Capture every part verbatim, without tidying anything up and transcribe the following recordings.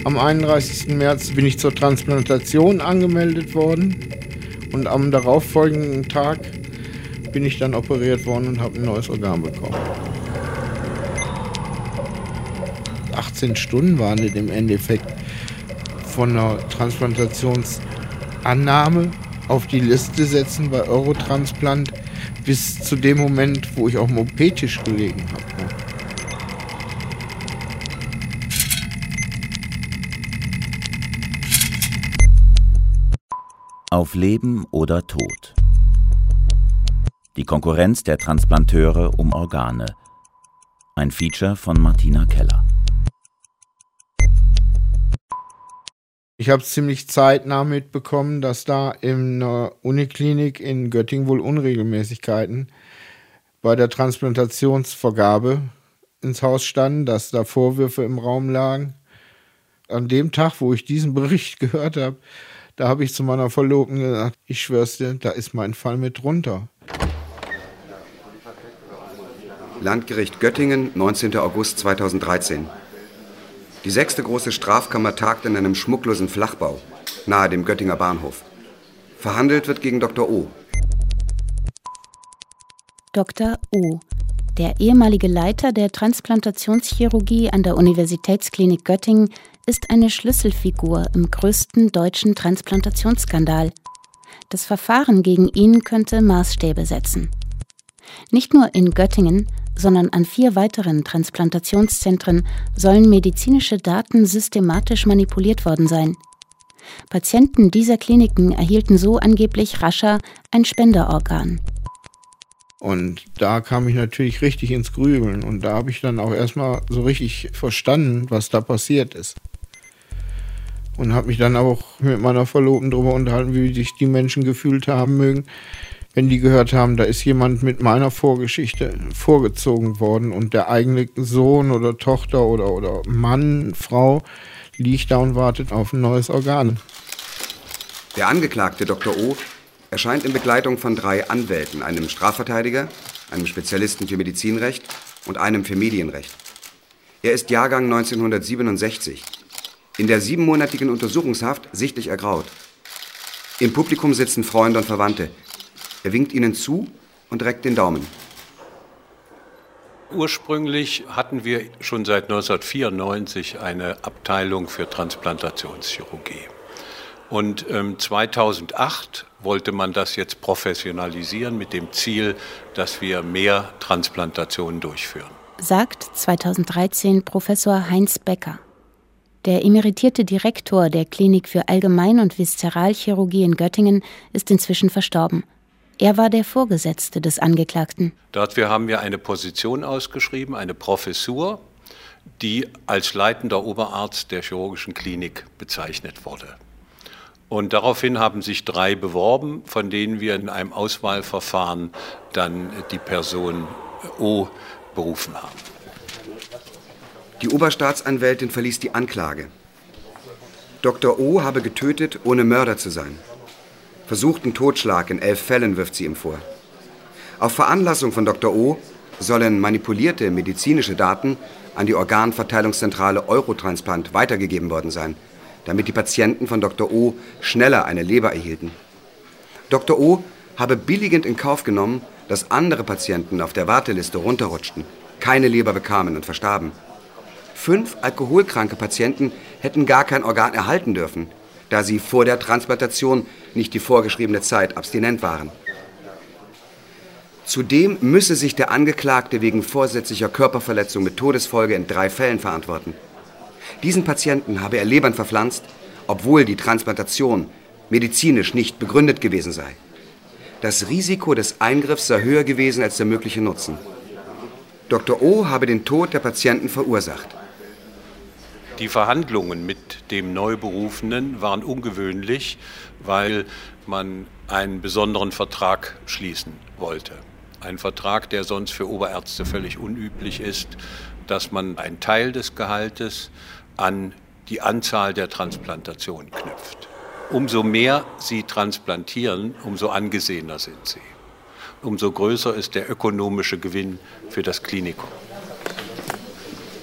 Am einunddreißigsten März bin ich zur Transplantation angemeldet worden und am darauffolgenden Tag bin ich dann operiert worden und habe ein neues Organ bekommen. achtzehn Stunden waren es im Endeffekt von der Transplantationsannahme auf die Liste setzen bei Eurotransplant bis zu dem Moment, wo ich auf dem O P-Tisch gelegen habe. Auf Leben oder Tod. Die Konkurrenz der Transplanteure um Organe. Ein Feature von Martina Keller. Ich habe ziemlich zeitnah mitbekommen, dass da in der Uniklinik in Göttingen wohl Unregelmäßigkeiten bei der Transplantationsvergabe ins Haus standen, dass da Vorwürfe im Raum lagen. An dem Tag, wo ich diesen Bericht gehört habe, da habe ich zu meiner Verlobten gesagt, ich schwör's dir, da ist mein Fall mit drunter. Landgericht Göttingen, neunzehnten August zweitausenddreizehn. Die sechste große Strafkammer tagt in einem schmucklosen Flachbau, nahe dem Göttinger Bahnhof. Verhandelt wird gegen Doktor O. Doktor O., der ehemalige Leiter der Transplantationschirurgie an der Universitätsklinik Göttingen, ist eine Schlüsselfigur im größten deutschen Transplantationsskandal. Das Verfahren gegen ihn könnte Maßstäbe setzen. Nicht nur in Göttingen, sondern an vier weiteren Transplantationszentren sollen medizinische Daten systematisch manipuliert worden sein. Patienten dieser Kliniken erhielten so angeblich rascher ein Spenderorgan. Und da kam ich natürlich richtig ins Grübeln und da habe ich dann auch erstmal so richtig verstanden, was da passiert ist. Und habe mich dann auch mit meiner Verlobten darüber unterhalten, wie sich die Menschen gefühlt haben mögen, wenn die gehört haben, da ist jemand mit meiner Vorgeschichte vorgezogen worden und der eigene Sohn oder Tochter oder, oder Mann, Frau liegt da und wartet auf ein neues Organ. Der Angeklagte Doktor O. erscheint in Begleitung von drei Anwälten, einem Strafverteidiger, einem Spezialisten für Medizinrecht und einem für Medienrecht. Er ist Jahrgang neunzehnhundertsiebenundsechzig. In der siebenmonatigen Untersuchungshaft sichtlich ergraut. Im Publikum sitzen Freunde und Verwandte. Er winkt ihnen zu und reckt den Daumen. Ursprünglich hatten wir schon seit neunzehnhundertvierundneunzig eine Abteilung für Transplantationschirurgie. Und ähm, zweitausendacht wollte man das jetzt professionalisieren mit dem Ziel, dass wir mehr Transplantationen durchführen. Sagt zweitausenddreizehn Professor Heinz Becker. Der emeritierte Direktor der Klinik für Allgemein- und Viszeralchirurgie in Göttingen ist inzwischen verstorben. Er war der Vorgesetzte des Angeklagten. Dort wir haben wir eine Position ausgeschrieben, eine Professur, die als leitender Oberarzt der chirurgischen Klinik bezeichnet wurde. Und daraufhin haben sich drei beworben, von denen wir in einem Auswahlverfahren dann die Person O berufen haben. Die Oberstaatsanwältin verließ die Anklage. Doktor O. habe getötet, ohne Mörder zu sein. Versuchten Totschlag in elf Fällen wirft sie ihm vor. Auf Veranlassung von Doktor O. sollen manipulierte medizinische Daten an die Organverteilungszentrale Eurotransplant weitergegeben worden sein, damit die Patienten von Doktor O. schneller eine Leber erhielten. Doktor O. habe billigend in Kauf genommen, dass andere Patienten auf der Warteliste runterrutschten, keine Leber bekamen und verstarben. Fünf alkoholkranke Patienten hätten gar kein Organ erhalten dürfen, da sie vor der Transplantation nicht die vorgeschriebene Zeit abstinent waren. Zudem müsse sich der Angeklagte wegen vorsätzlicher Körperverletzung mit Todesfolge in drei Fällen verantworten. Diesen Patienten habe er Lebern verpflanzt, obwohl die Transplantation medizinisch nicht begründet gewesen sei. Das Risiko des Eingriffs sei höher gewesen als der mögliche Nutzen. Doktor O. habe den Tod der Patienten verursacht. Die Verhandlungen mit dem Neuberufenen waren ungewöhnlich, weil man einen besonderen Vertrag schließen wollte. Ein Vertrag, der sonst für Oberärzte völlig unüblich ist, dass man einen Teil des Gehaltes an die Anzahl der Transplantationen knüpft. Umso mehr Sie transplantieren, umso angesehener sind Sie. Umso größer ist der ökonomische Gewinn für das Klinikum.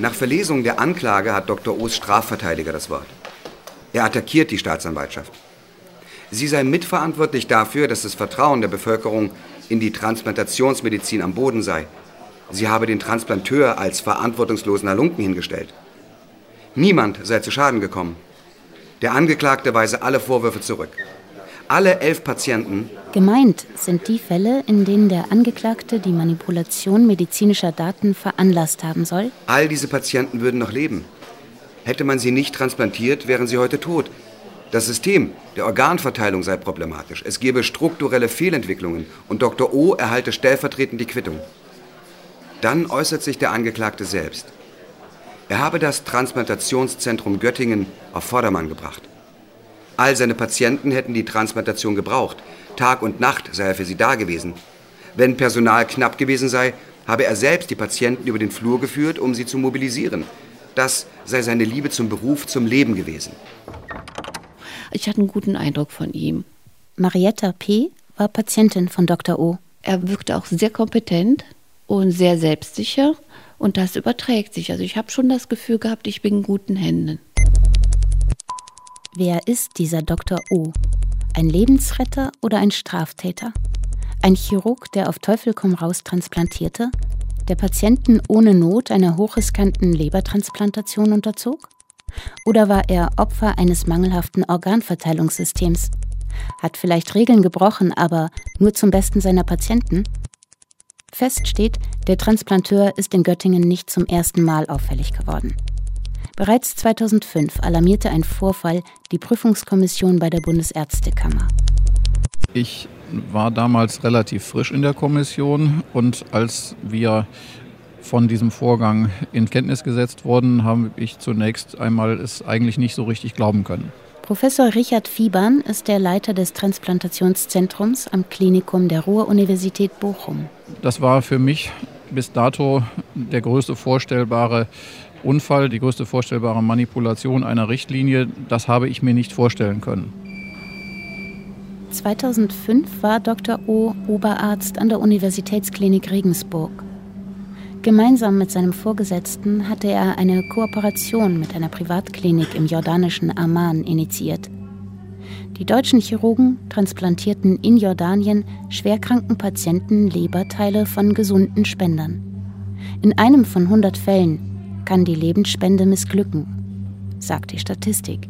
Nach Verlesung der Anklage hat Doktor O's Strafverteidiger das Wort. Er attackiert die Staatsanwaltschaft. Sie sei mitverantwortlich dafür, dass das Vertrauen der Bevölkerung in die Transplantationsmedizin am Boden sei. Sie habe den Transplanteur als verantwortungslosen Halunken hingestellt. Niemand sei zu Schaden gekommen. Der Angeklagte weise alle Vorwürfe zurück. Alle elf Patienten... Gemeint sind die Fälle, in denen der Angeklagte die Manipulation medizinischer Daten veranlasst haben soll. All diese Patienten würden noch leben. Hätte man sie nicht transplantiert, wären sie heute tot. Das System der Organverteilung sei problematisch. Es gebe strukturelle Fehlentwicklungen und Doktor O erhalte stellvertretend die Quittung. Dann äußert sich der Angeklagte selbst. Er habe das Transplantationszentrum Göttingen auf Vordermann gebracht. All seine Patienten hätten die Transplantation gebraucht. Tag und Nacht sei er für sie da gewesen. Wenn Personal knapp gewesen sei, habe er selbst die Patienten über den Flur geführt, um sie zu mobilisieren. Das sei seine Liebe zum Beruf, zum Leben gewesen. Ich hatte einen guten Eindruck von ihm. Marietta P. war Patientin von Doktor O. Er wirkte auch sehr kompetent und sehr selbstsicher. Und das überträgt sich. Also ich habe schon das Gefühl gehabt, ich bin in guten Händen. Wer ist dieser Doktor O? Ein Lebensretter oder ein Straftäter? Ein Chirurg, der auf Teufel komm raus transplantierte? Der Patienten ohne Not einer hochriskanten Lebertransplantation unterzog? Oder war er Opfer eines mangelhaften Organverteilungssystems? Hat vielleicht Regeln gebrochen, aber nur zum Besten seiner Patienten? Fest steht, der Transplanteur ist in Göttingen nicht zum ersten Mal auffällig geworden. Bereits zweitausendfünf alarmierte ein Vorfall die Prüfungskommission bei der Bundesärztekammer. Ich war damals relativ frisch in der Kommission und als wir von diesem Vorgang in Kenntnis gesetzt wurden, habe ich zunächst einmal es eigentlich nicht so richtig glauben können. Professor Richard Fiebern ist der Leiter des Transplantationszentrums am Klinikum der Ruhr-Universität Bochum. Das war für mich bis dato der größte vorstellbare Unfall, die größte vorstellbare Manipulation einer Richtlinie. Das habe ich mir nicht vorstellen können. zweitausendfünf war Doktor O. Oberarzt an der Universitätsklinik Regensburg. Gemeinsam mit seinem Vorgesetzten hatte er eine Kooperation mit einer Privatklinik im jordanischen Amman initiiert. Die deutschen Chirurgen transplantierten in Jordanien schwerkranken Patienten Leberteile von gesunden Spendern. In einem von hundert Fällen kann die Lebensspende missglücken, sagt die Statistik.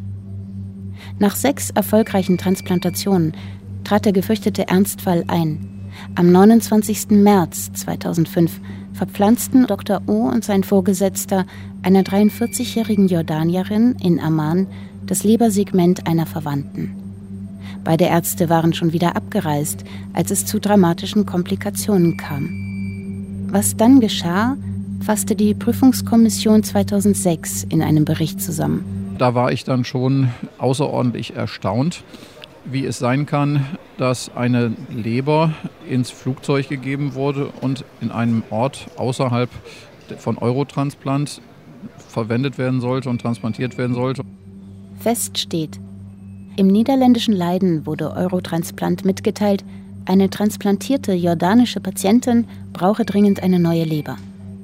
Nach sechs erfolgreichen Transplantationen trat der gefürchtete Ernstfall ein. Am neunundzwanzigsten März zweitausendfünf verpflanzten Doktor O. und sein Vorgesetzter einer dreiundvierzigjährigen Jordanierin in Amman das Lebersegment einer Verwandten. Beide Ärzte waren schon wieder abgereist, als es zu dramatischen Komplikationen kam. Was dann geschah, fasste die Prüfungskommission zweitausendsechs in einem Bericht zusammen. Da war ich dann schon außerordentlich erstaunt, wie es sein kann, dass eine Leber ins Flugzeug gegeben wurde und in einem Ort außerhalb von Eurotransplant verwendet werden sollte und transplantiert werden sollte. Fest steht, im niederländischen Leiden wurde Eurotransplant mitgeteilt, eine transplantierte jordanische Patientin brauche dringend eine neue Leber.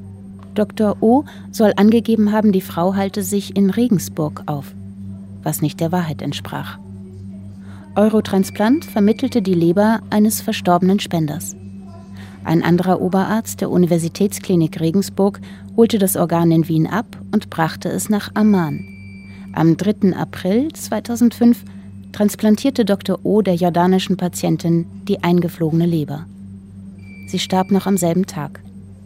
Doktor O. soll angegeben haben, die Frau halte sich in Regensburg auf, was nicht der Wahrheit entsprach. Eurotransplant vermittelte die Leber eines verstorbenen Spenders. Ein anderer Oberarzt der Universitätsklinik Regensburg holte das Organ in Wien ab und brachte es nach Amman. Am dritten April zweitausendfünf transplantierte Doktor O. der jordanischen Patientin die eingeflogene Leber. Sie starb noch am selben Tag.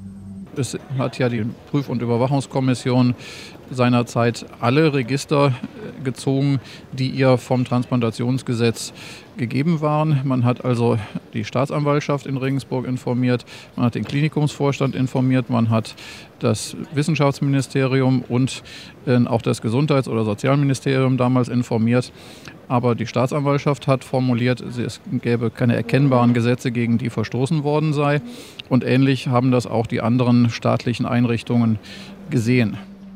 Es hat ja die Prüf- und Überwachungskommission seinerzeit alle Register gezogen, die ihr vom Transplantationsgesetz gegeben waren. Man hat also die Staatsanwaltschaft in Regensburg informiert, man hat den Klinikumsvorstand informiert, man hat das Wissenschaftsministerium und äh, auch das Gesundheits- oder Sozialministerium damals informiert. Aber die Staatsanwaltschaft hat formuliert, es gäbe keine erkennbaren Gesetze, gegen die verstoßen worden sei. Und ähnlich haben das auch die anderen staatlichen Einrichtungen gesehen.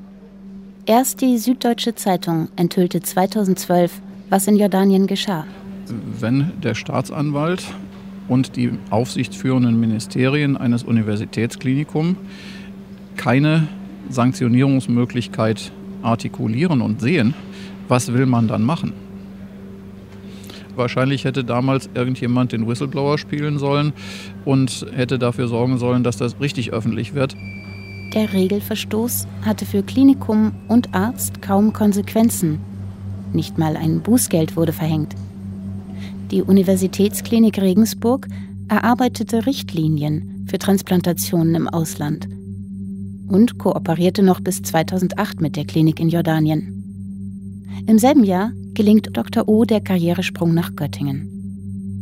Erst die Süddeutsche Zeitung enthüllte zweitausendzwölf, was in Jordanien geschah. Wenn der Staatsanwalt und die aufsichtsführenden Ministerien eines Universitätsklinikums keine Sanktionierungsmöglichkeit artikulieren und sehen, was will man dann machen? Wahrscheinlich hätte damals irgendjemand den Whistleblower spielen sollen und hätte dafür sorgen sollen, dass das richtig öffentlich wird. Der Regelverstoß hatte für Klinikum und Arzt kaum Konsequenzen. Nicht mal ein Bußgeld wurde verhängt. Die Universitätsklinik Regensburg erarbeitete Richtlinien für Transplantationen im Ausland und kooperierte noch bis zweitausendacht mit der Klinik in Jordanien. Im selben Jahr gelingt Doktor O der Karrieresprung nach Göttingen.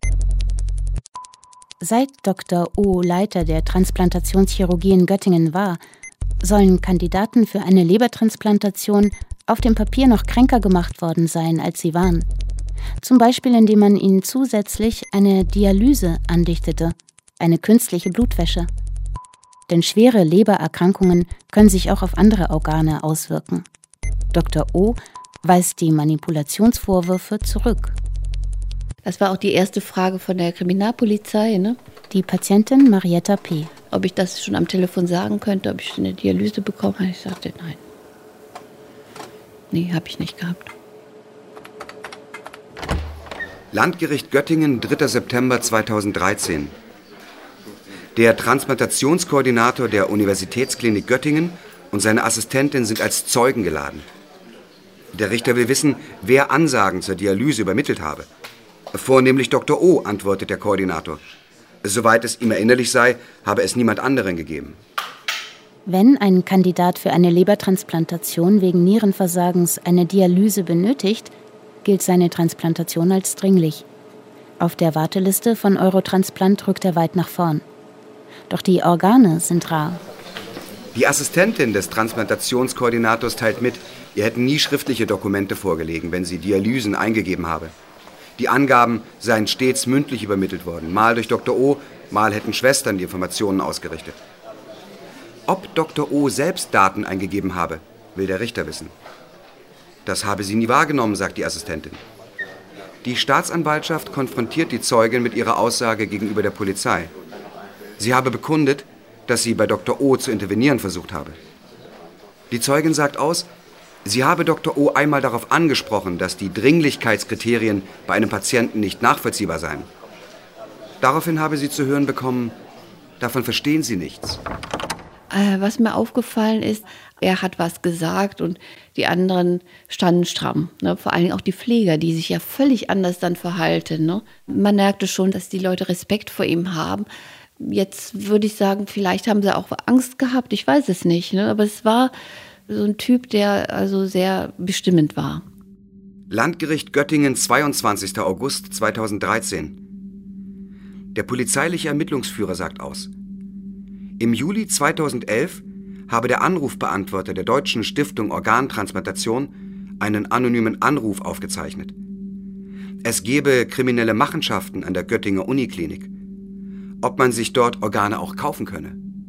Seit Doktor O Leiter der Transplantationschirurgie in Göttingen war, sollen Kandidaten für eine Lebertransplantation auf dem Papier noch kränker gemacht worden sein, als sie waren. Zum Beispiel, indem man ihnen zusätzlich eine Dialyse andichtete, eine künstliche Blutwäsche. Denn schwere Lebererkrankungen können sich auch auf andere Organe auswirken. Doktor O weist die Manipulationsvorwürfe zurück. Das war auch die erste Frage von der Kriminalpolizei, ne? Die Patientin Marietta P. Ob ich das schon am Telefon sagen könnte, ob ich eine Dialyse bekommen habe. Ich sagte nein. Nee, habe ich nicht gehabt. Landgericht Göttingen, dritter September zweitausenddreizehn. Der Transplantationskoordinator der Universitätsklinik Göttingen und seine Assistentin sind als Zeugen geladen. Der Richter will wissen, wer Ansagen zur Dialyse übermittelt habe. Vornehmlich Doktor O, antwortet der Koordinator. Soweit es ihm erinnerlich sei, habe es niemand anderen gegeben. Wenn ein Kandidat für eine Lebertransplantation wegen Nierenversagens eine Dialyse benötigt, gilt seine Transplantation als dringlich. Auf der Warteliste von Eurotransplant rückt er weit nach vorn. Doch die Organe sind rar. Die Assistentin des Transplantationskoordinators teilt mit, ihr hätten nie schriftliche Dokumente vorgelegen, wenn sie Dialysen eingegeben habe. Die Angaben seien stets mündlich übermittelt worden, mal durch Doktor O, mal hätten Schwestern die Informationen ausgerichtet. Ob Doktor O selbst Daten eingegeben habe, will der Richter wissen. Das habe sie nie wahrgenommen, sagt die Assistentin. Die Staatsanwaltschaft konfrontiert die Zeugin mit ihrer Aussage gegenüber der Polizei. Sie habe bekundet, dass sie bei Doktor O zu intervenieren versucht habe. Die Zeugin sagt aus, sie habe Doktor O einmal darauf angesprochen, dass die Dringlichkeitskriterien bei einem Patienten nicht nachvollziehbar seien. Daraufhin habe sie zu hören bekommen, davon verstehen Sie nichts. Was mir aufgefallen ist, er hat was gesagt und die anderen standen stramm. Ne? Vor allen Dingen auch die Pfleger, die sich ja völlig anders dann verhalten. Ne? Man merkte schon, dass die Leute Respekt vor ihm haben. Jetzt würde ich sagen, vielleicht haben sie auch Angst gehabt, ich weiß es nicht. Ne? Aber es war so ein Typ, der also sehr bestimmend war. Landgericht Göttingen, zweiundzwanzigster August zweitausenddreizehn. Der polizeiliche Ermittlungsführer sagt aus: Im Juli zweitausendelf habe der Anrufbeantworter der Deutschen Stiftung Organtransplantation einen anonymen Anruf aufgezeichnet. Es gebe kriminelle Machenschaften an der Göttinger Uniklinik. Ob man sich dort Organe auch kaufen könne.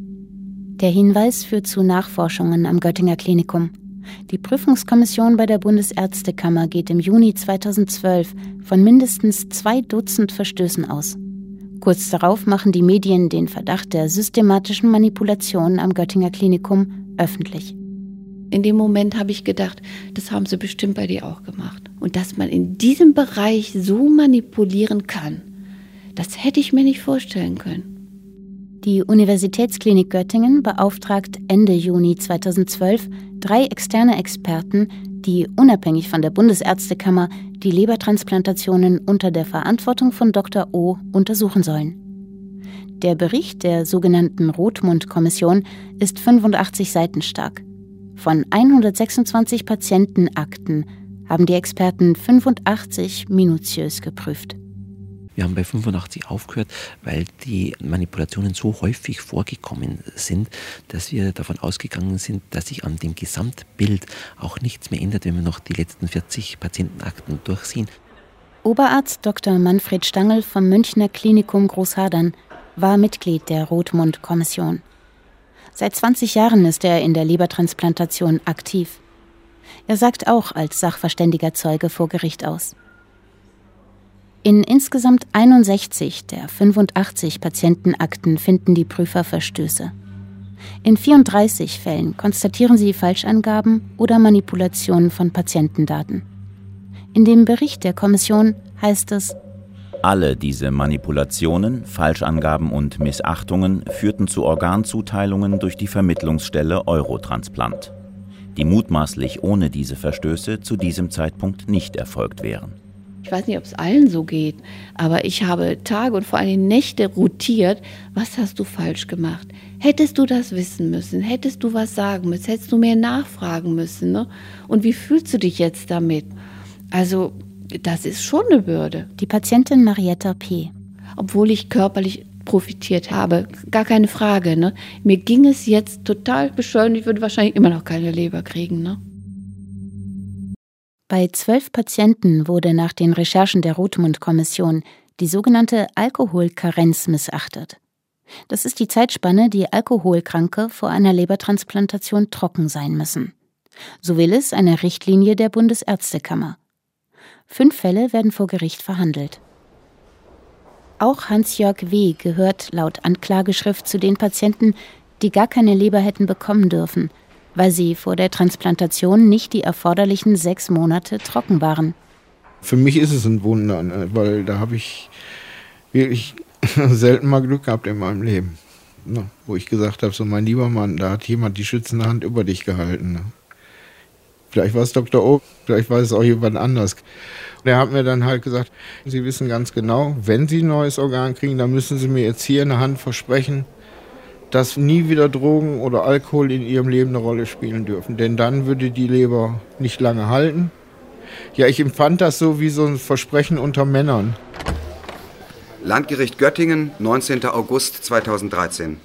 Der Hinweis führt zu Nachforschungen am Göttinger Klinikum. Die Prüfungskommission bei der Bundesärztekammer geht im Juni zweitausendzwölf von mindestens zwei Dutzend Verstößen aus. Kurz darauf machen die Medien den Verdacht der systematischen Manipulation am Göttinger Klinikum öffentlich. In dem Moment habe ich gedacht, das haben sie bestimmt bei dir auch gemacht. Und dass man in diesem Bereich so manipulieren kann, das hätte ich mir nicht vorstellen können. Die Universitätsklinik Göttingen beauftragt Ende Juni zweitausendzwölf drei externe Experten, die unabhängig von der Bundesärztekammer die Lebertransplantationen unter der Verantwortung von Doktor O untersuchen sollen. Der Bericht der sogenannten Rothmund-Kommission ist fünfundachtzig Seiten stark. Von hundertsechsundzwanzig Patientenakten haben die Experten fünfundachtzig minutiös geprüft. Wir haben bei fünfundachtzig aufgehört, weil die Manipulationen so häufig vorgekommen sind, dass wir davon ausgegangen sind, dass sich an dem Gesamtbild auch nichts mehr ändert, wenn wir noch die letzten vierzig Patientenakten durchsehen. Oberarzt Doktor Manfred Stangl vom Münchner Klinikum Großhadern war Mitglied der Rothmund-Kommission. Seit zwanzig Jahren ist er in der Lebertransplantation aktiv. Er sagt auch als sachverständiger Zeuge vor Gericht aus. In insgesamt einundsechzig der fünfundachtzig Patientenakten finden die Prüfer Verstöße. In vierunddreißig Fällen konstatieren sie Falschangaben oder Manipulationen von Patientendaten. In dem Bericht der Kommission heißt es: Alle diese Manipulationen, Falschangaben und Missachtungen führten zu Organzuteilungen durch die Vermittlungsstelle Eurotransplant, die mutmaßlich ohne diese Verstöße zu diesem Zeitpunkt nicht erfolgt wären. Ich weiß nicht, ob es allen so geht, aber ich habe Tage und vor allem Nächte rotiert. Was hast du falsch gemacht? Hättest du das wissen müssen? Hättest du was sagen müssen? Hättest du mehr nachfragen müssen? Ne? Und wie fühlst du dich jetzt damit? Also, das ist schon eine Bürde. Die Patientin Marietta P. Obwohl ich körperlich profitiert habe, gar keine Frage. Ne? Mir ging es jetzt total bescheuert. Ich würde wahrscheinlich immer noch keine Leber kriegen. Ne? Bei zwölf Patienten wurde nach den Recherchen der Rothmund-Kommission die sogenannte Alkoholkarenz missachtet. Das ist die Zeitspanne, die Alkoholkranke vor einer Lebertransplantation trocken sein müssen. So will es eine Richtlinie der Bundesärztekammer. Fünf Fälle werden vor Gericht verhandelt. Auch Hans-Jörg W. gehört laut Anklageschrift zu den Patienten, die gar keine Leber hätten bekommen dürfen, weil sie vor der Transplantation nicht die erforderlichen sechs Monate trocken waren. Für mich ist es ein Wunder, ne? Weil da habe ich wirklich selten mal Glück gehabt in meinem Leben. Ne? Wo ich gesagt habe, so mein lieber Mann, da hat jemand die schützende Hand über dich gehalten. Ne? Vielleicht war es Doktor O, vielleicht war es auch jemand anders. Und er hat mir dann halt gesagt, Sie wissen ganz genau, wenn Sie ein neues Organ kriegen, dann müssen Sie mir jetzt hier in der Hand versprechen, dass nie wieder Drogen oder Alkohol in Ihrem Leben eine Rolle spielen dürfen. Denn dann würde die Leber nicht lange halten. Ja, ich empfand das so wie so ein Versprechen unter Männern. Landgericht Göttingen, neunzehnten August zweitausenddreizehn.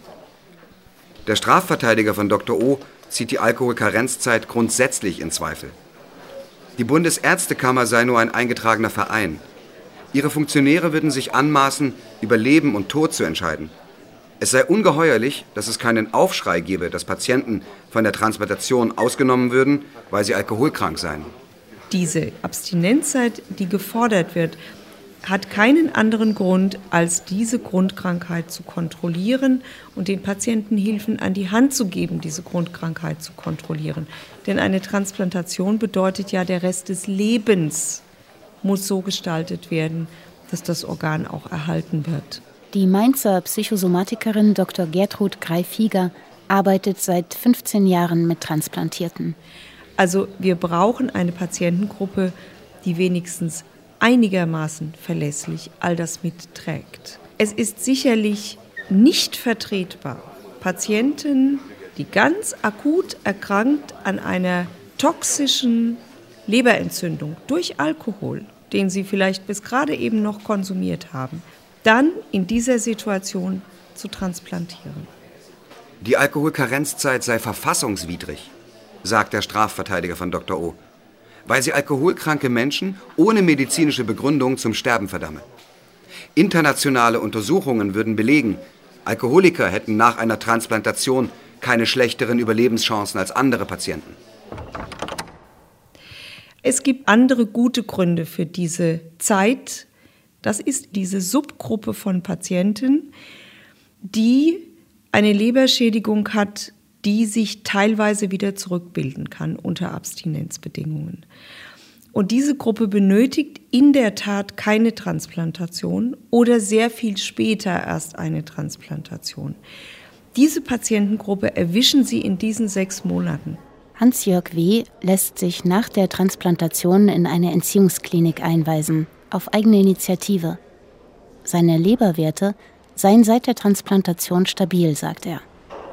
Der Strafverteidiger von Doktor O zieht die Alkoholkarenzzeit grundsätzlich in Zweifel. Die Bundesärztekammer sei nur ein eingetragener Verein. Ihre Funktionäre würden sich anmaßen, über Leben und Tod zu entscheiden. Es sei ungeheuerlich, dass es keinen Aufschrei gebe, dass Patienten von der Transplantation ausgenommen würden, weil sie alkoholkrank seien. Diese Abstinenzzeit, die gefordert wird, hat keinen anderen Grund, als diese Grundkrankheit zu kontrollieren und den Patienten Hilfen an die Hand zu geben, diese Grundkrankheit zu kontrollieren. Denn eine Transplantation bedeutet ja, der Rest des Lebens muss so gestaltet werden, dass das Organ auch erhalten wird. Die Mainzer Psychosomatikerin Doktor Gertrud Greif-Hieger arbeitet seit fünfzehn Jahren mit Transplantierten. Also wir brauchen eine Patientengruppe, die wenigstens einigermaßen verlässlich all das mitträgt. Es ist sicherlich nicht vertretbar, Patienten, die ganz akut erkrankt an einer toxischen Leberentzündung durch Alkohol, den sie vielleicht bis gerade eben noch konsumiert haben, dann in dieser Situation zu transplantieren. Die Alkoholkarenzzeit sei verfassungswidrig, sagt der Strafverteidiger von Doktor O, weil sie alkoholkranke Menschen ohne medizinische Begründung zum Sterben verdamme. Internationale Untersuchungen würden belegen, Alkoholiker hätten nach einer Transplantation keine schlechteren Überlebenschancen als andere Patienten. Es gibt andere gute Gründe für diese Zeit. Das ist diese Subgruppe von Patienten, die eine Leberschädigung hat, die sich teilweise wieder zurückbilden kann unter Abstinenzbedingungen. Und diese Gruppe benötigt in der Tat keine Transplantation oder sehr viel später erst eine Transplantation. Diese Patientengruppe erwischen Sie in diesen sechs Monaten. Hans-Jörg W. lässt sich nach der Transplantation in eine Entziehungsklinik einweisen, auf eigene Initiative. Seine Leberwerte seien seit der Transplantation stabil, sagt er.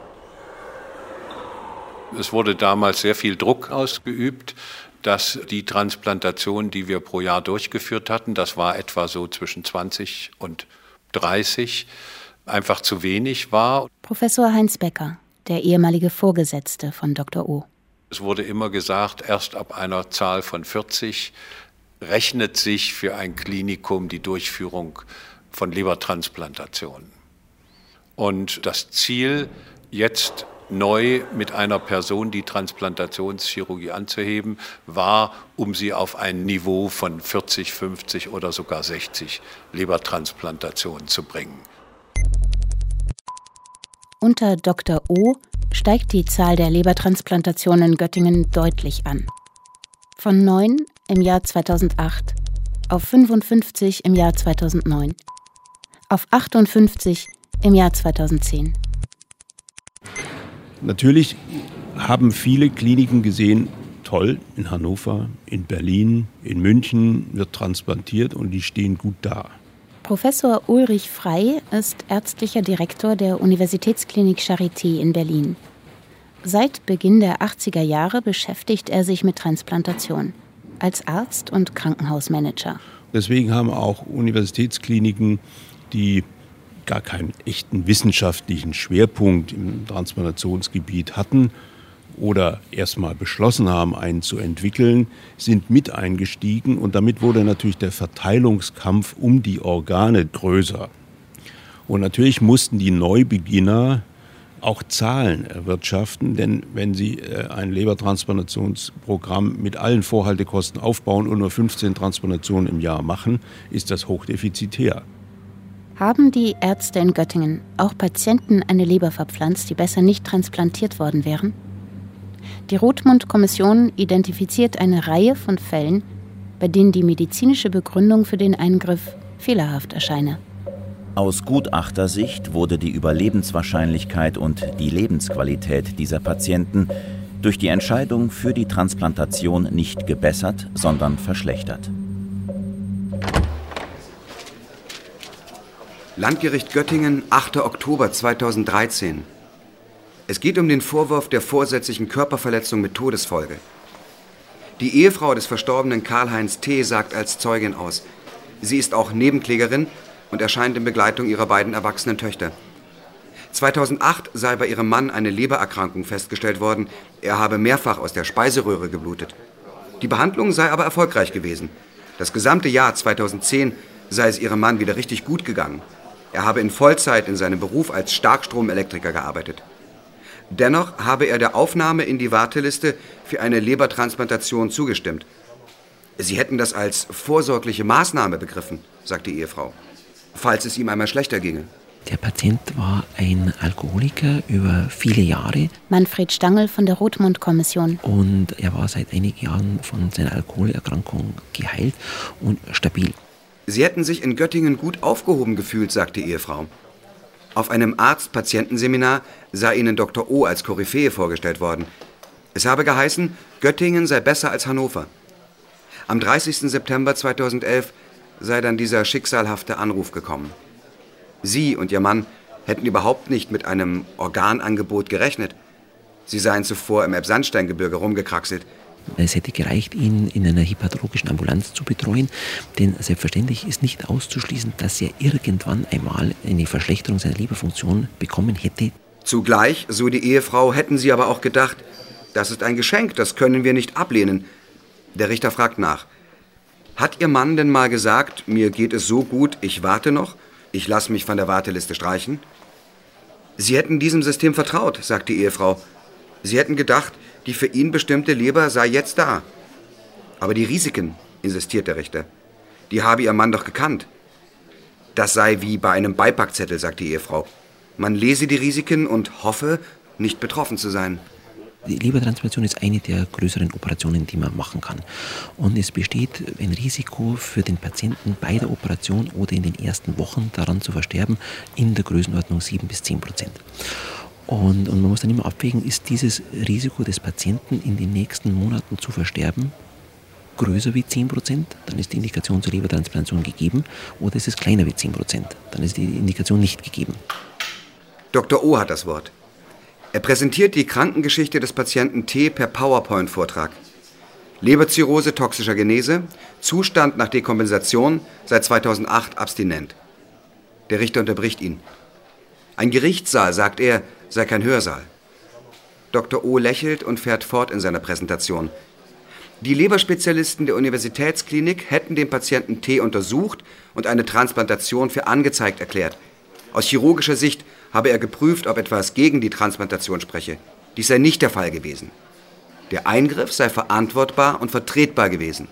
Es wurde damals sehr viel Druck ausgeübt, dass die Transplantation, die wir pro Jahr durchgeführt hatten, das war etwa so zwischen zwanzig und dreißig, einfach zu wenig war. Professor Heinz Becker, der ehemalige Vorgesetzte von Doktor O. Es wurde immer gesagt, erst ab einer Zahl von vierzig rechnet sich für ein Klinikum die Durchführung von Lebertransplantationen. Und das Ziel, jetzt neu mit einer Person die Transplantationschirurgie anzuheben, war, um sie auf ein Niveau von vierzig, fünfzig oder sogar sechzig Lebertransplantationen zu bringen. Unter Doktor O steigt die Zahl der Lebertransplantationen in Göttingen deutlich an. Von neun im Jahr zweitausendacht auf fünfundfünfzig im Jahr zweitausendneun, auf achtundfünfzig im Jahr zweitausendzehn. Natürlich haben viele Kliniken gesehen, toll, in Hannover, in Berlin, in München wird transplantiert und die stehen gut da. Professor Ulrich Frey ist ärztlicher Direktor der Universitätsklinik Charité in Berlin. Seit Beginn der achtziger Jahre beschäftigt er sich mit Transplantation als Arzt und Krankenhausmanager. Deswegen haben auch Universitätskliniken, die gar keinen echten wissenschaftlichen Schwerpunkt im Transplantationsgebiet hatten oder erstmal beschlossen haben, einen zu entwickeln, sind mit eingestiegen und damit wurde natürlich der Verteilungskampf um die Organe größer. Und natürlich mussten die Neubeginner auch Zahlen erwirtschaften, denn wenn sie ein Lebertransplantationsprogramm mit allen Vorhaltekosten aufbauen und nur fünfzehn Transplantationen im Jahr machen, ist das hochdefizitär. Haben die Ärzte in Göttingen auch Patienten eine Leber verpflanzt, die besser nicht transplantiert worden wären? Die Rothmund-Kommission identifiziert eine Reihe von Fällen, bei denen die medizinische Begründung für den Eingriff fehlerhaft erscheine. Aus Gutachtersicht wurde die Überlebenswahrscheinlichkeit und die Lebensqualität dieser Patienten durch die Entscheidung für die Transplantation nicht gebessert, sondern verschlechtert. Landgericht Göttingen, achter Oktober zweitausenddreizehn. Es geht um den Vorwurf der vorsätzlichen Körperverletzung mit Todesfolge. Die Ehefrau des verstorbenen Karl-Heinz T. sagt als Zeugin aus. Sie ist auch Nebenklägerin und erscheint in Begleitung ihrer beiden erwachsenen Töchter. zweitausendacht sei bei ihrem Mann eine Lebererkrankung festgestellt worden. Er habe mehrfach aus der Speiseröhre geblutet. Die Behandlung sei aber erfolgreich gewesen. Das gesamte Jahr zweitausendzehn sei es ihrem Mann wieder richtig gut gegangen. Er habe in Vollzeit in seinem Beruf als Starkstromelektriker gearbeitet. Dennoch habe er der Aufnahme in die Warteliste für eine Lebertransplantation zugestimmt. Sie hätten das als vorsorgliche Maßnahme begriffen, sagt die Ehefrau, falls es ihm einmal schlechter ginge. Der Patient war ein Alkoholiker über viele Jahre. Manfred Stangl von der Rothmund-Kommission. Und er war seit einigen Jahren von seiner Alkoholerkrankung geheilt und stabil. Sie hätten sich in Göttingen gut aufgehoben gefühlt, sagt die Ehefrau. Auf einem Arzt-Patientenseminar sei ihnen Doktor O. als Koryphäe vorgestellt worden. Es habe geheißen, Göttingen sei besser als Hannover. Am dreißigsten September zweitausendelf sei dann dieser schicksalhafte Anruf gekommen. Sie und ihr Mann hätten überhaupt nicht mit einem Organangebot gerechnet. Sie seien zuvor im Elbsandsteingebirge rumgekraxelt. Es hätte gereicht, ihn in einer hepatologischen Ambulanz zu betreuen, denn selbstverständlich ist nicht auszuschließen, dass er irgendwann einmal eine Verschlechterung seiner Leberfunktion bekommen hätte. Zugleich, so die Ehefrau, hätten sie aber auch gedacht, das ist ein Geschenk, das können wir nicht ablehnen. Der Richter fragt nach. Hat Ihr Mann denn mal gesagt, mir geht es so gut, ich warte noch, ich lasse mich von der Warteliste streichen? Sie hätten diesem System vertraut, sagt die Ehefrau. Sie hätten gedacht, die für ihn bestimmte Leber sei jetzt da. Aber die Risiken, insistiert der Richter, die habe Ihr Mann doch gekannt. Das sei wie bei einem Beipackzettel, sagt die Ehefrau. Man lese die Risiken und hoffe, nicht betroffen zu sein. Die Lebertransplantation ist eine der größeren Operationen, die man machen kann. Und es besteht ein Risiko für den Patienten bei der Operation oder in den ersten Wochen daran zu versterben in der Größenordnung sieben bis zehn Prozent. Und, und man muss dann immer abwägen, ist dieses Risiko des Patienten in den nächsten Monaten zu versterben größer wie zehn Prozent, dann ist die Indikation zur Lebertransplantation gegeben, oder ist es kleiner wie zehn Prozent, dann ist die Indikation nicht gegeben. Doktor O. hat das Wort. Er präsentiert die Krankengeschichte des Patienten T. per PowerPoint-Vortrag. Leberzirrhose toxischer Genese, Zustand nach Dekompensation, seit zweitausendacht abstinent. Der Richter unterbricht ihn. Ein Gerichtssaal, sagt er, sei kein Hörsaal. Doktor O. lächelt und fährt fort in seiner Präsentation. Die Leberspezialisten der Universitätsklinik hätten den Patienten T. untersucht und eine Transplantation für angezeigt erklärt. Aus chirurgischer Sicht habe er geprüft, ob etwas gegen die Transplantation spreche. Dies sei nicht der Fall gewesen. Der Eingriff sei verantwortbar und vertretbar gewesen.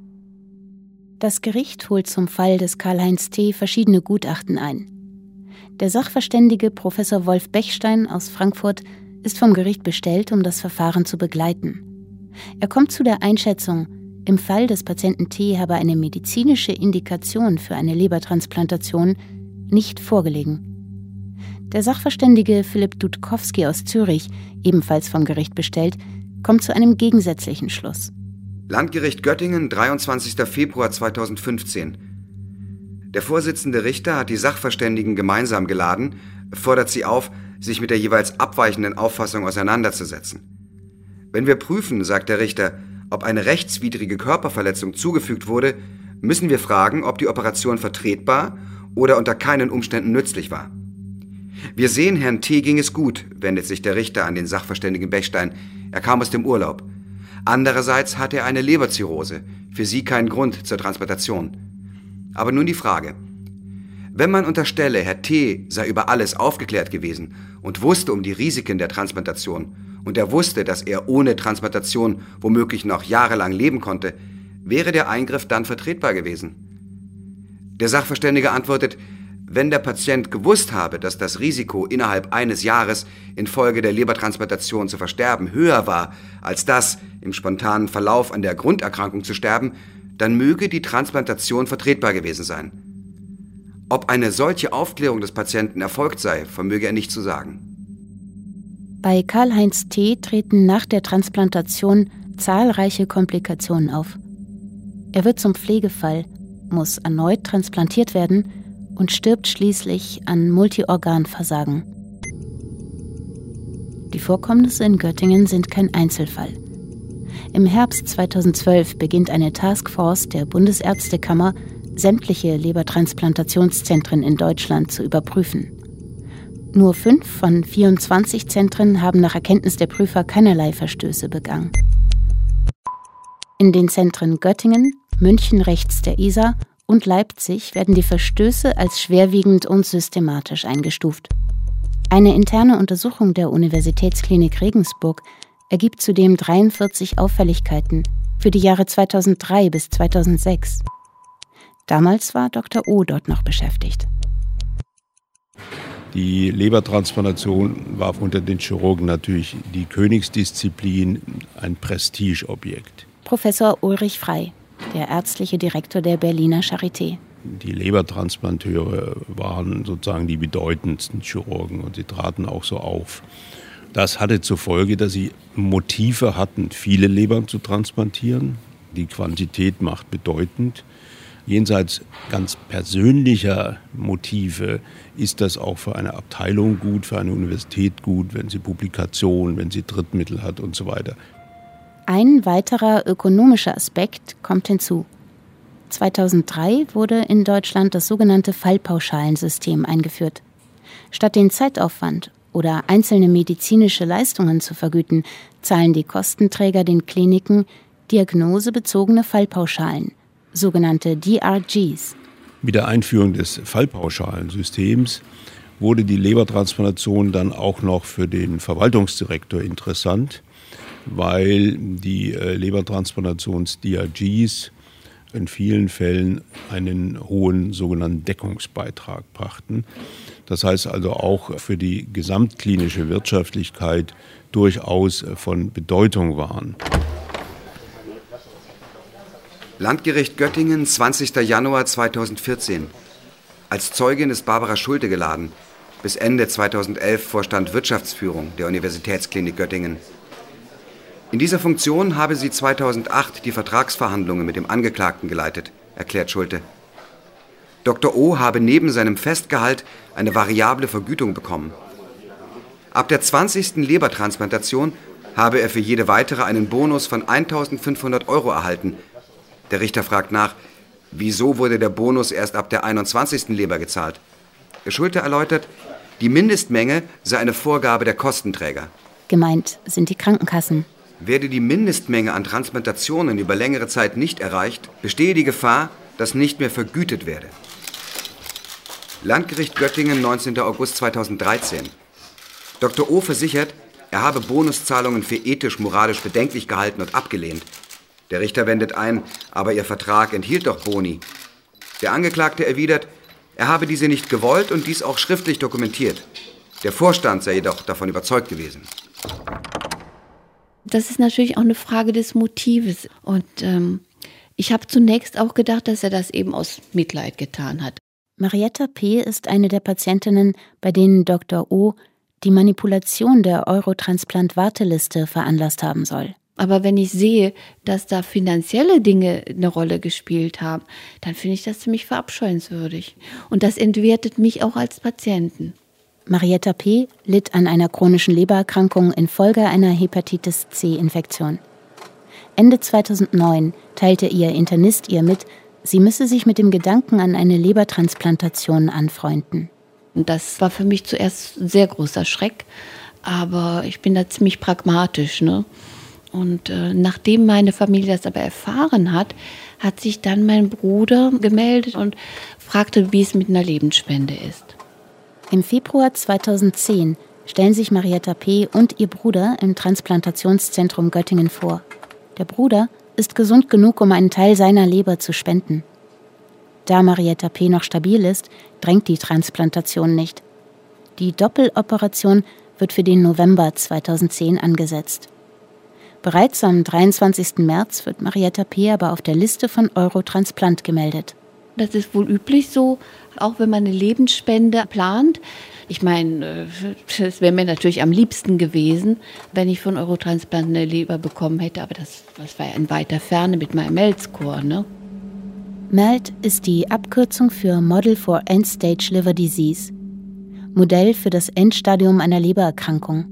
Das Gericht holt zum Fall des Karl-Heinz T. verschiedene Gutachten ein. Der Sachverständige Professor Wolf Bechstein aus Frankfurt ist vom Gericht bestellt, um das Verfahren zu begleiten. Er kommt zu der Einschätzung, im Fall des Patienten T. habe eine medizinische Indikation für eine Lebertransplantation nicht vorgelegen. Der Sachverständige Philipp Dudkowski aus Zürich, ebenfalls vom Gericht bestellt, kommt zu einem gegensätzlichen Schluss. Landgericht Göttingen, dreiundzwanzigster Februar zweitausendfünfzehn. Der Vorsitzende Richter hat die Sachverständigen gemeinsam geladen, fordert sie auf, sich mit der jeweils abweichenden Auffassung auseinanderzusetzen. Wenn wir prüfen, sagt der Richter, ob eine rechtswidrige Körperverletzung zugefügt wurde, müssen wir fragen, ob die Operation vertretbar oder unter keinen Umständen nützlich war. Wir sehen, Herrn T. ging es gut, wendet sich der Richter an den Sachverständigen Bechstein. Er kam aus dem Urlaub. Andererseits hatte er eine Leberzirrhose, für sie kein Grund zur Transplantation. Aber nun die Frage. Wenn man unterstelle, Herr T. sei über alles aufgeklärt gewesen und wusste um die Risiken der Transplantation und er wusste, dass er ohne Transplantation womöglich noch jahrelang leben konnte, wäre der Eingriff dann vertretbar gewesen? Der Sachverständige antwortet, wenn der Patient gewusst habe, dass das Risiko innerhalb eines Jahres infolge der Lebertransplantation zu versterben höher war, als das im spontanen Verlauf an der Grunderkrankung zu sterben, dann möge die Transplantation vertretbar gewesen sein. Ob eine solche Aufklärung des Patienten erfolgt sei, vermöge er nicht zu sagen. Bei Karl-Heinz T. treten nach der Transplantation zahlreiche Komplikationen auf. Er wird zum Pflegefall, muss erneut transplantiert werden und stirbt schließlich an Multiorganversagen. Die Vorkommnisse in Göttingen sind kein Einzelfall. Im Herbst zweitausendzwölf beginnt eine Taskforce der Bundesärztekammer, sämtliche Lebertransplantationszentren in Deutschland zu überprüfen. Nur fünf von vierundzwanzig Zentren haben nach Erkenntnis der Prüfer keinerlei Verstöße begangen. In den Zentren Göttingen, München rechts der Isar und Leipzig werden die Verstöße als schwerwiegend und systematisch eingestuft. Eine interne Untersuchung der Universitätsklinik Regensburg ergibt zudem dreiundvierzig Auffälligkeiten für die Jahre zweitausenddrei bis zweitausendsechs. Damals war Doktor O. dort noch beschäftigt. Die Lebertransplantation war unter den Chirurgen natürlich die Königsdisziplin, ein Prestigeobjekt. Professor Ulrich Frey, der ärztliche Direktor der Berliner Charité. Die Lebertransplanteure waren sozusagen die bedeutendsten Chirurgen und sie traten auch so auf. Das hatte zur Folge, dass sie Motive hatten, viele Lebern zu transplantieren. Die Quantität macht bedeutend. Jenseits ganz persönlicher Motive ist das auch für eine Abteilung gut, für eine Universität gut, wenn sie Publikationen, wenn sie Drittmittel hat und so weiter. Ein weiterer ökonomischer Aspekt kommt hinzu. zweitausenddrei wurde in Deutschland das sogenannte Fallpauschalensystem eingeführt. Statt den Zeitaufwand oder einzelne medizinische Leistungen zu vergüten, zahlen die Kostenträger den Kliniken diagnosebezogene Fallpauschalen, sogenannte D R Gs. Mit der Einführung des Fallpauschalensystems wurde die Lebertransplantation dann auch noch für den Verwaltungsdirektor interessant, weil die Lebertransplantations-D R Gs in vielen Fällen einen hohen sogenannten Deckungsbeitrag brachten. Das heißt also auch für die gesamtklinische Wirtschaftlichkeit durchaus von Bedeutung waren. Landgericht Göttingen, zwanzigster Januar zweitausendvierzehn. Als Zeugin ist Barbara Schulte geladen. Bis Ende zweitausendelf vorstand Wirtschaftsführung der Universitätsklinik Göttingen. In dieser Funktion habe sie zweitausendacht die Vertragsverhandlungen mit dem Angeklagten geleitet, erklärt Schulte. Doktor O. habe neben seinem Festgehalt eine variable Vergütung bekommen. Ab der zwanzigsten Lebertransplantation habe er für jede weitere einen Bonus von eintausendfünfhundert Euro erhalten. Der Richter fragt nach, wieso wurde der Bonus erst ab der einundzwanzigsten Leber gezahlt? Schulte erläutert, die Mindestmenge sei eine Vorgabe der Kostenträger. Gemeint sind die Krankenkassen. Werde die Mindestmenge an Transplantationen über längere Zeit nicht erreicht, bestehe die Gefahr, dass nicht mehr vergütet werde. Landgericht Göttingen, neunzehnter August zweitausenddreizehn. Doktor O. versichert, er habe Bonuszahlungen für ethisch-moralisch bedenklich gehalten und abgelehnt. Der Richter wendet ein, aber ihr Vertrag enthielt doch Boni. Der Angeklagte erwidert, Er habe diese nicht gewollt und dies auch schriftlich dokumentiert. Der Vorstand sei jedoch davon überzeugt gewesen. Das ist natürlich auch eine Frage des Motives. Und ähm, ich habe zunächst auch gedacht, dass er das eben aus Mitleid getan hat. Marietta P. ist eine der Patientinnen, bei denen Doktor O. die Manipulation der Eurotransplant-Warteliste veranlasst haben soll. Aber wenn ich sehe, dass da finanzielle Dinge eine Rolle gespielt haben, dann finde ich das ziemlich verabscheuenswürdig. Und das entwertet mich auch als Patienten. Marietta P. litt an einer chronischen Lebererkrankung infolge einer Hepatitis-C-Infektion. Ende zweitausendneun teilte ihr Internist ihr mit, sie müsse sich mit dem Gedanken an eine Lebertransplantation anfreunden. Und das war für mich zuerst ein sehr großer Schreck, aber ich bin da ziemlich pragmatisch, ne? Und äh, nachdem meine Familie das aber erfahren hat, hat sich dann mein Bruder gemeldet und fragte, wie es mit einer Lebensspende ist. Im Februar zweitausendzehn stellen sich Marietta P. und ihr Bruder im Transplantationszentrum Göttingen vor. Der Bruder ist gesund genug, um einen Teil seiner Leber zu spenden. Da Marietta P. noch stabil ist, drängt die Transplantation nicht. Die Doppeloperation wird für den November zweitausendzehn angesetzt. Bereits am dreiundzwanzigsten März wird Marietta P. aber auf der Liste von Eurotransplant gemeldet. Das ist wohl üblich so, auch wenn man eine Lebensspende plant. Ich meine, es wäre mir natürlich am liebsten gewesen, wenn ich von Eurotransplant eine Leber bekommen hätte, aber das, das war ja in weiter Ferne mit meinem M E L S-Score, ne? M E L D ist die Abkürzung für Model for End-Stage Liver Disease, Modell für das Endstadium einer Lebererkrankung.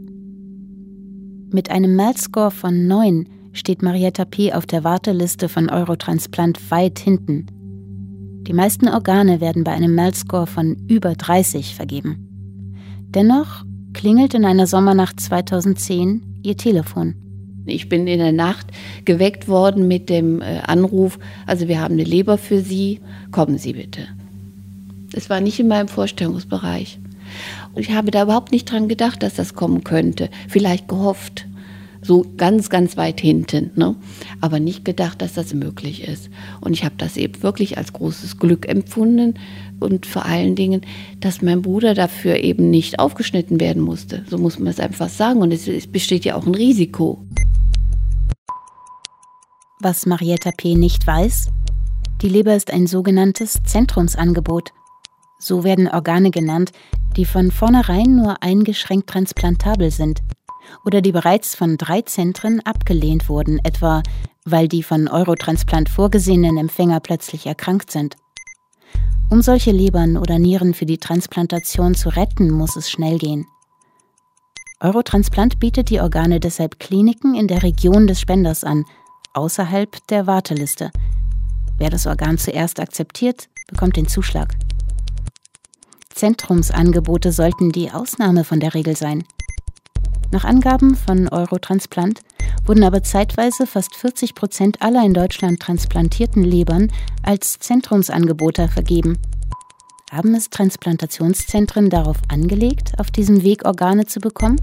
Mit einem M E L S-Score von neun steht Marietta P. auf der Warteliste von Eurotransplant weit hinten. Die meisten Organe werden bei einem M E L S-Score von über dreißig vergeben. Dennoch klingelt in einer Sommernacht zweitausendzehn ihr Telefon. Ich bin in der Nacht geweckt worden mit dem äh, Anruf, also wir haben eine Leber für Sie, kommen Sie bitte. Das war nicht in meinem Vorstellungsbereich. Und ich habe da überhaupt nicht dran gedacht, dass das kommen könnte. Vielleicht gehofft, so ganz, ganz weit hinten, ne? Aber nicht gedacht, dass das möglich ist. Und ich habe das eben wirklich als großes Glück empfunden und vor allen Dingen, dass mein Bruder dafür eben nicht aufgeschnitten werden musste. So muss man es einfach sagen. Und es, es besteht ja auch ein Risiko. Was Marietta P. nicht weiß: Die Leber ist ein sogenanntes Zentrumsangebot. So werden Organe genannt, die von vornherein nur eingeschränkt transplantabel sind oder die bereits von drei Zentren abgelehnt wurden, etwa weil die von Eurotransplant vorgesehenen Empfänger plötzlich erkrankt sind. Um solche Lebern oder Nieren für die Transplantation zu retten, muss es schnell gehen. Eurotransplant bietet die Organe deshalb Kliniken in der Region des Spenders an, außerhalb der Warteliste. Wer das Organ zuerst akzeptiert, bekommt den Zuschlag. Zentrumsangebote sollten die Ausnahme von der Regel sein. Nach Angaben von Eurotransplant wurden aber zeitweise fast vierzig Prozent aller in Deutschland transplantierten Lebern als Zentrumsangebote vergeben. Haben es Transplantationszentren darauf angelegt, auf diesem Weg Organe zu bekommen?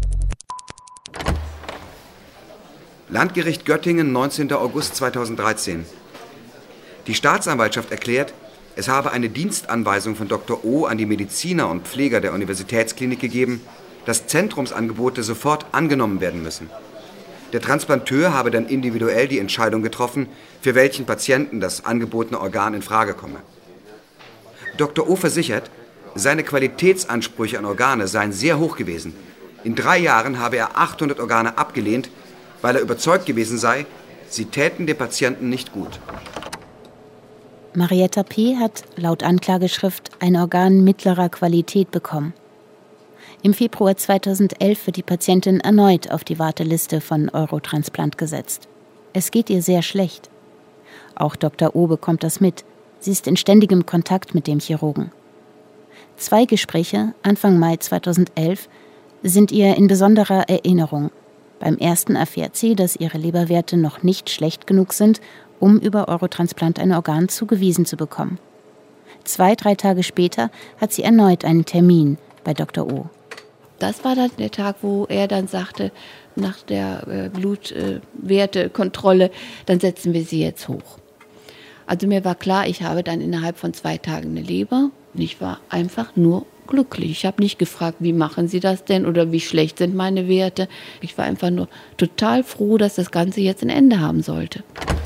Landgericht Göttingen, neunzehnten August zweitausenddreizehn. Die Staatsanwaltschaft erklärt, es habe eine Dienstanweisung von Doktor O. an die Mediziner und Pfleger der Universitätsklinik gegeben, dass Zentrumsangebote sofort angenommen werden müssen. Der Transplanteur habe dann individuell die Entscheidung getroffen, für welchen Patienten das angebotene Organ in Frage komme. Doktor O. versichert, seine Qualitätsansprüche an Organe seien sehr hoch gewesen. In drei Jahren habe er achthundert Organe abgelehnt, weil er überzeugt gewesen sei, sie täten dem Patienten nicht gut. Marietta P. hat laut Anklageschrift ein Organ mittlerer Qualität bekommen. Im Februar zweitausendelf wird die Patientin erneut auf die Warteliste von Eurotransplant gesetzt. Es geht ihr sehr schlecht. Auch Doktor O. bekommt das mit. Sie ist in ständigem Kontakt mit dem Chirurgen. Zwei Gespräche, Anfang Mai zweitausendelf, sind ihr in besonderer Erinnerung. Beim ersten erfährt sie, dass ihre Leberwerte noch nicht schlecht genug sind, um über Eurotransplant ein Organ zugewiesen zu bekommen. Zwei, drei Tage später hat sie erneut einen Termin bei Doktor O. Das war dann der Tag, wo er dann sagte, nach der äh, Blutwertekontrolle, äh, dann setzen wir sie jetzt hoch. Also mir war klar, ich habe dann innerhalb von zwei Tagen eine Leber. Und ich war einfach nur glücklich. Ich habe nicht gefragt, wie machen Sie das denn oder wie schlecht sind meine Werte. Ich war einfach nur total froh, dass das Ganze jetzt ein Ende haben sollte.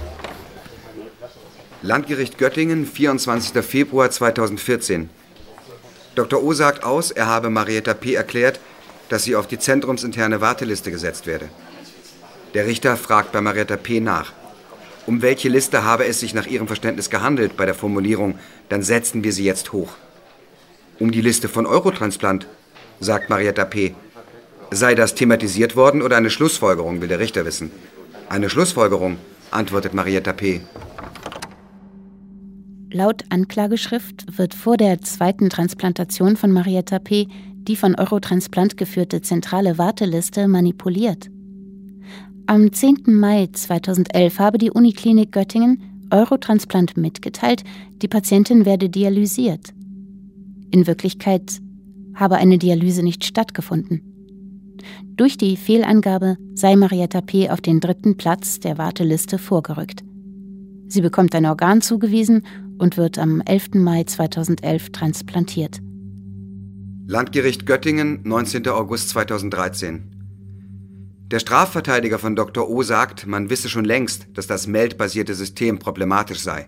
Landgericht Göttingen, vierundzwanzigster Februar zweitausendvierzehn. Doktor O sagt aus, er habe Marietta P. erklärt, dass sie auf die zentrumsinterne Warteliste gesetzt werde. Der Richter fragt bei Marietta P. nach. Um welche Liste habe es sich nach ihrem Verständnis gehandelt bei der Formulierung, dann setzen wir sie jetzt hoch? Um die Liste von Eurotransplant, sagt Marietta P. Sei das thematisiert worden oder eine Schlussfolgerung, will der Richter wissen. Eine Schlussfolgerung, antwortet Marietta P. Laut Anklageschrift wird vor der zweiten Transplantation von Marietta P. die von Eurotransplant geführte zentrale Warteliste manipuliert. Am zehnten Mai zweitausendelf habe die Uniklinik Göttingen Eurotransplant mitgeteilt, die Patientin werde dialysiert. In Wirklichkeit habe eine Dialyse nicht stattgefunden. Durch die Fehlangabe sei Marietta P. auf den dritten Platz der Warteliste vorgerückt. Sie bekommt ein Organ zugewiesen und wird am elften Mai zweitausendelf transplantiert. Landgericht Göttingen, neunzehnter August zweitausenddreizehn. Der Strafverteidiger von Doktor O. sagt, man wisse schon längst, dass das meldbasierte System problematisch sei.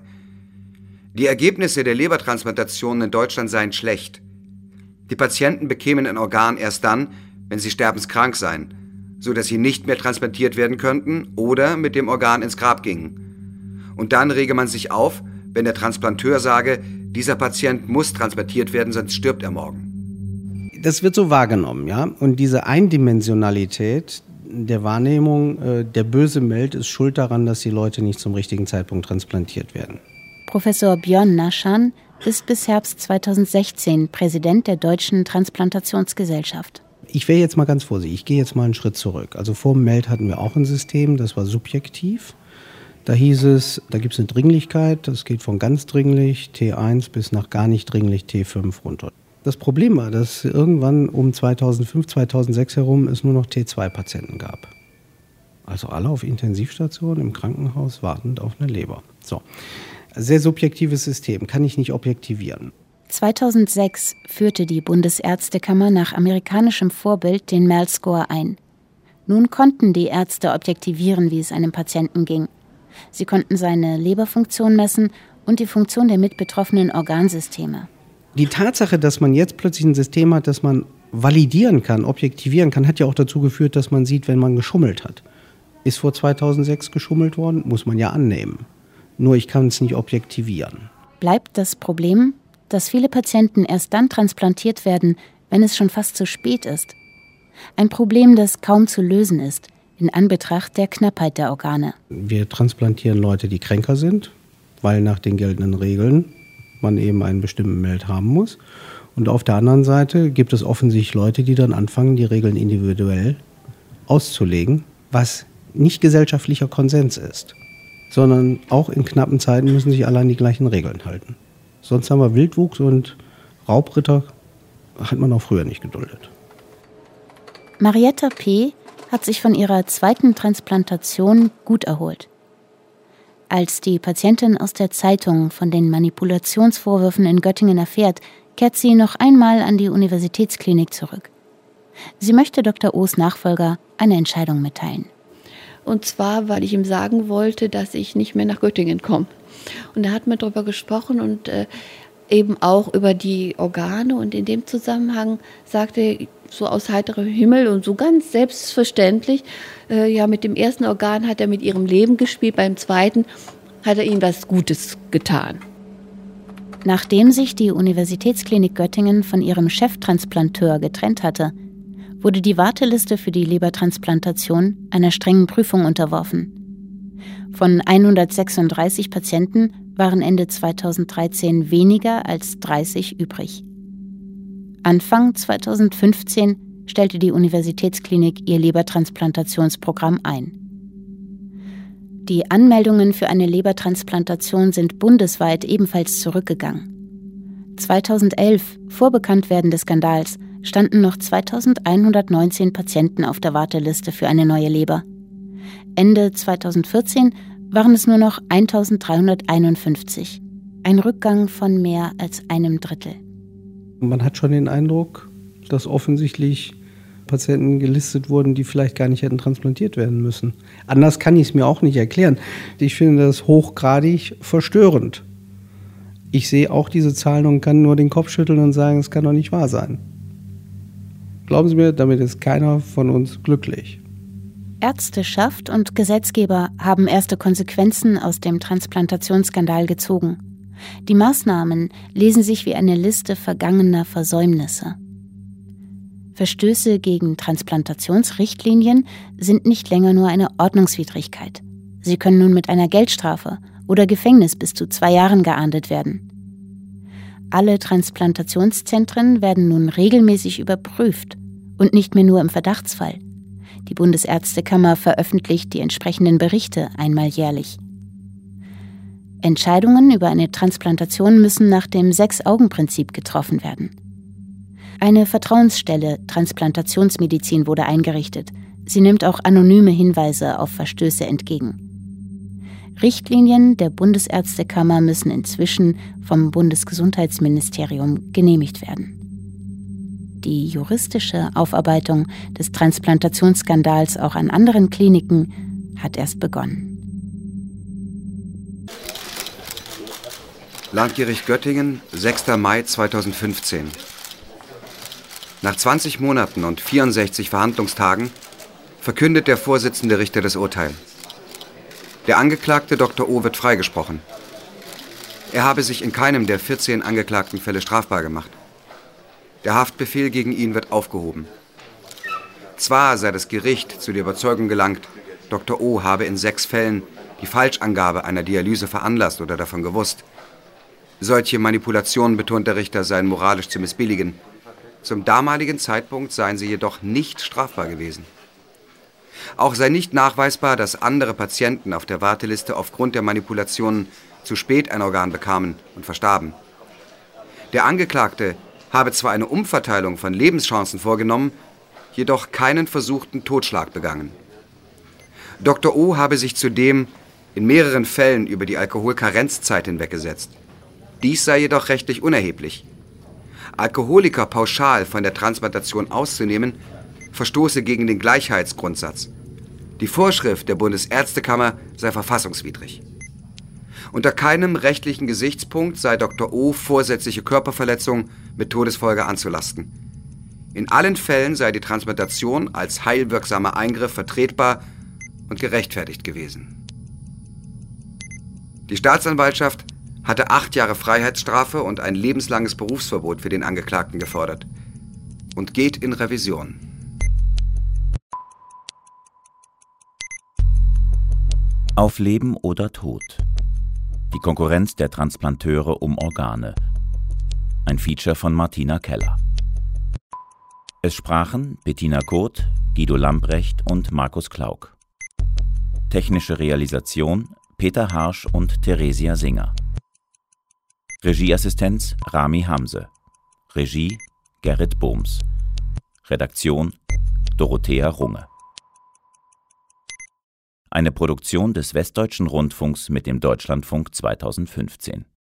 Die Ergebnisse der Lebertransplantationen in Deutschland seien schlecht. Die Patienten bekämen ein Organ erst dann, wenn sie sterbenskrank seien, so dass sie nicht mehr transplantiert werden könnten oder mit dem Organ ins Grab gingen. Und dann rege man sich auf, wenn der Transplanteur sage, dieser Patient muss transplantiert werden, sonst stirbt er morgen. Das wird so wahrgenommen, ja. Und diese Eindimensionalität der Wahrnehmung, äh, der Böse meldet, ist schuld daran, dass die Leute nicht zum richtigen Zeitpunkt transplantiert werden. Professor Björn Naschan ist bis Herbst zweitausendsechzehn Präsident der Deutschen Transplantationsgesellschaft. Ich wäre jetzt mal ganz vorsichtig, ich gehe jetzt mal einen Schritt zurück. Also vor dem Meld hatten wir auch ein System, das war subjektiv. Da hieß es, da gibt es eine Dringlichkeit, das geht von ganz dringlich, T eins, bis nach gar nicht dringlich, T fünf runter. Das Problem war, dass irgendwann um zweitausendfünf, zweitausendsechs herum es nur noch T zwei Patienten gab. Also alle auf Intensivstationen im Krankenhaus wartend auf eine Leber. So. Sehr subjektives System, kann ich nicht objektivieren. zweitausendsechs führte die Bundesärztekammer nach amerikanischem Vorbild den MELD-Score ein. Nun konnten die Ärzte objektivieren, wie es einem Patienten ging. Sie konnten seine Leberfunktion messen und die Funktion der mitbetroffenen Organsysteme. Die Tatsache, dass man jetzt plötzlich ein System hat, das man validieren kann, objektivieren kann, hat ja auch dazu geführt, dass man sieht, wenn man geschummelt hat. Ist vor zweitausendsechs geschummelt worden? Muss man ja annehmen. Nur ich kann es nicht objektivieren. Bleibt das Problem, dass viele Patienten erst dann transplantiert werden, wenn es schon fast zu spät ist. Ein Problem, das kaum zu lösen ist, in Anbetracht der Knappheit der Organe. Wir transplantieren Leute, die kränker sind, weil nach den geltenden Regeln man eben einen bestimmten Meld haben muss. Und auf der anderen Seite gibt es offensichtlich Leute, die dann anfangen, die Regeln individuell auszulegen, was nicht gesellschaftlicher Konsens ist, sondern auch in knappen Zeiten müssen sich alle an die gleichen Regeln halten. Sonst haben wir Wildwuchs und Raubritter, hat man auch früher nicht geduldet. Marietta P. hat sich von ihrer zweiten Transplantation gut erholt. Als die Patientin aus der Zeitung von den Manipulationsvorwürfen in Göttingen erfährt, kehrt sie noch einmal an die Universitätsklinik zurück. Sie möchte Doktor O's Nachfolger eine Entscheidung mitteilen. Und zwar, weil ich ihm sagen wollte, dass ich nicht mehr nach Göttingen komme. Und er hat mir darüber gesprochen und äh, eben auch über die Organe. Und in dem Zusammenhang sagte er so aus heiterem Himmel und so ganz selbstverständlich, äh, ja, mit dem ersten Organ hat er mit ihrem Leben gespielt, beim zweiten hat er ihnen was Gutes getan. Nachdem sich die Universitätsklinik Göttingen von ihrem Cheftransplanteur getrennt hatte, wurde die Warteliste für die Lebertransplantation einer strengen Prüfung unterworfen. Von hundertsechsunddreißig Patienten waren Ende zweitausenddreizehn weniger als dreißig übrig. Anfang zweitausendfünfzehn stellte die Universitätsklinik ihr Lebertransplantationsprogramm ein. Die Anmeldungen für eine Lebertransplantation sind bundesweit ebenfalls zurückgegangen. zweitausendelf, vor Bekanntwerden des Skandals, standen noch zweitausendeinhundertneunzehn Patienten auf der Warteliste für eine neue Leber. Ende zweitausendvierzehn waren es nur noch eintausenddreihunderteinundfünfzig. Ein Rückgang von mehr als einem Drittel. Man hat schon den Eindruck, dass offensichtlich Patienten gelistet wurden, die vielleicht gar nicht hätten transplantiert werden müssen. Anders kann ich es mir auch nicht erklären. Ich finde das hochgradig verstörend. Ich sehe auch diese Zahlen und kann nur den Kopf schütteln und sagen, es kann doch nicht wahr sein. Glauben Sie mir, damit ist keiner von uns glücklich. Ärzteschaft und Gesetzgeber haben erste Konsequenzen aus dem Transplantationsskandal gezogen. Die Maßnahmen lesen sich wie eine Liste vergangener Versäumnisse. Verstöße gegen Transplantationsrichtlinien sind nicht länger nur eine Ordnungswidrigkeit. Sie können nun mit einer Geldstrafe oder Gefängnis bis zu zwei Jahren geahndet werden. Alle Transplantationszentren werden nun regelmäßig überprüft und nicht mehr nur im Verdachtsfall. Die Bundesärztekammer veröffentlicht die entsprechenden Berichte einmal jährlich. Entscheidungen über eine Transplantation müssen nach dem Sechs-Augen-Prinzip getroffen werden. Eine Vertrauensstelle Transplantationsmedizin wurde eingerichtet. Sie nimmt auch anonyme Hinweise auf Verstöße entgegen. Richtlinien der Bundesärztekammer müssen inzwischen vom Bundesgesundheitsministerium genehmigt werden. Die juristische Aufarbeitung des Transplantationsskandals auch an anderen Kliniken hat erst begonnen. Landgericht Göttingen, sechster Mai zweitausendfünfzehn. Nach zwanzig Monaten und vierundsechzig Verhandlungstagen verkündet der Vorsitzende Richter das Urteil. Der Angeklagte Doktor O. wird freigesprochen. Er habe sich in keinem der vierzehn angeklagten Fälle strafbar gemacht. Der Haftbefehl gegen ihn wird aufgehoben. Zwar sei das Gericht zu der Überzeugung gelangt, Doktor O. habe in sechs Fällen die Falschangabe einer Dialyse veranlasst oder davon gewusst. Solche Manipulationen, betont der Richter, seien moralisch zu missbilligen. Zum damaligen Zeitpunkt seien sie jedoch nicht strafbar gewesen. Auch sei nicht nachweisbar, dass andere Patienten auf der Warteliste aufgrund der Manipulationen zu spät ein Organ bekamen und verstarben. Der Angeklagte habe zwar eine Umverteilung von Lebenschancen vorgenommen, jedoch keinen versuchten Totschlag begangen. Doktor O. habe sich zudem in mehreren Fällen über die Alkoholkarenzzeit hinweggesetzt. Dies sei jedoch rechtlich unerheblich. Alkoholiker pauschal von der Transplantation auszunehmen, verstoße gegen den Gleichheitsgrundsatz. Die Vorschrift der Bundesärztekammer sei verfassungswidrig. Unter keinem rechtlichen Gesichtspunkt sei Doktor O. vorsätzliche Körperverletzung mit Todesfolge anzulasten. In allen Fällen sei die Transplantation als heilwirksamer Eingriff vertretbar und gerechtfertigt gewesen. Die Staatsanwaltschaft hatte acht Jahre Freiheitsstrafe und ein lebenslanges Berufsverbot für den Angeklagten gefordert und geht in Revision. Auf Leben oder Tod. Die Konkurrenz der Transplanteure um Organe. Ein Feature von Martina Keller. Es sprachen Bettina Kurt, Guido Lamprecht und Markus Klauk. Technische Realisation Peter Harsch und Theresia Singer. Regieassistenz Rami Hamse. Regie Gerrit Bohms. Redaktion Dorothea Runge. Eine Produktion des Westdeutschen Rundfunks mit dem Deutschlandfunk zweitausendfünfzehn.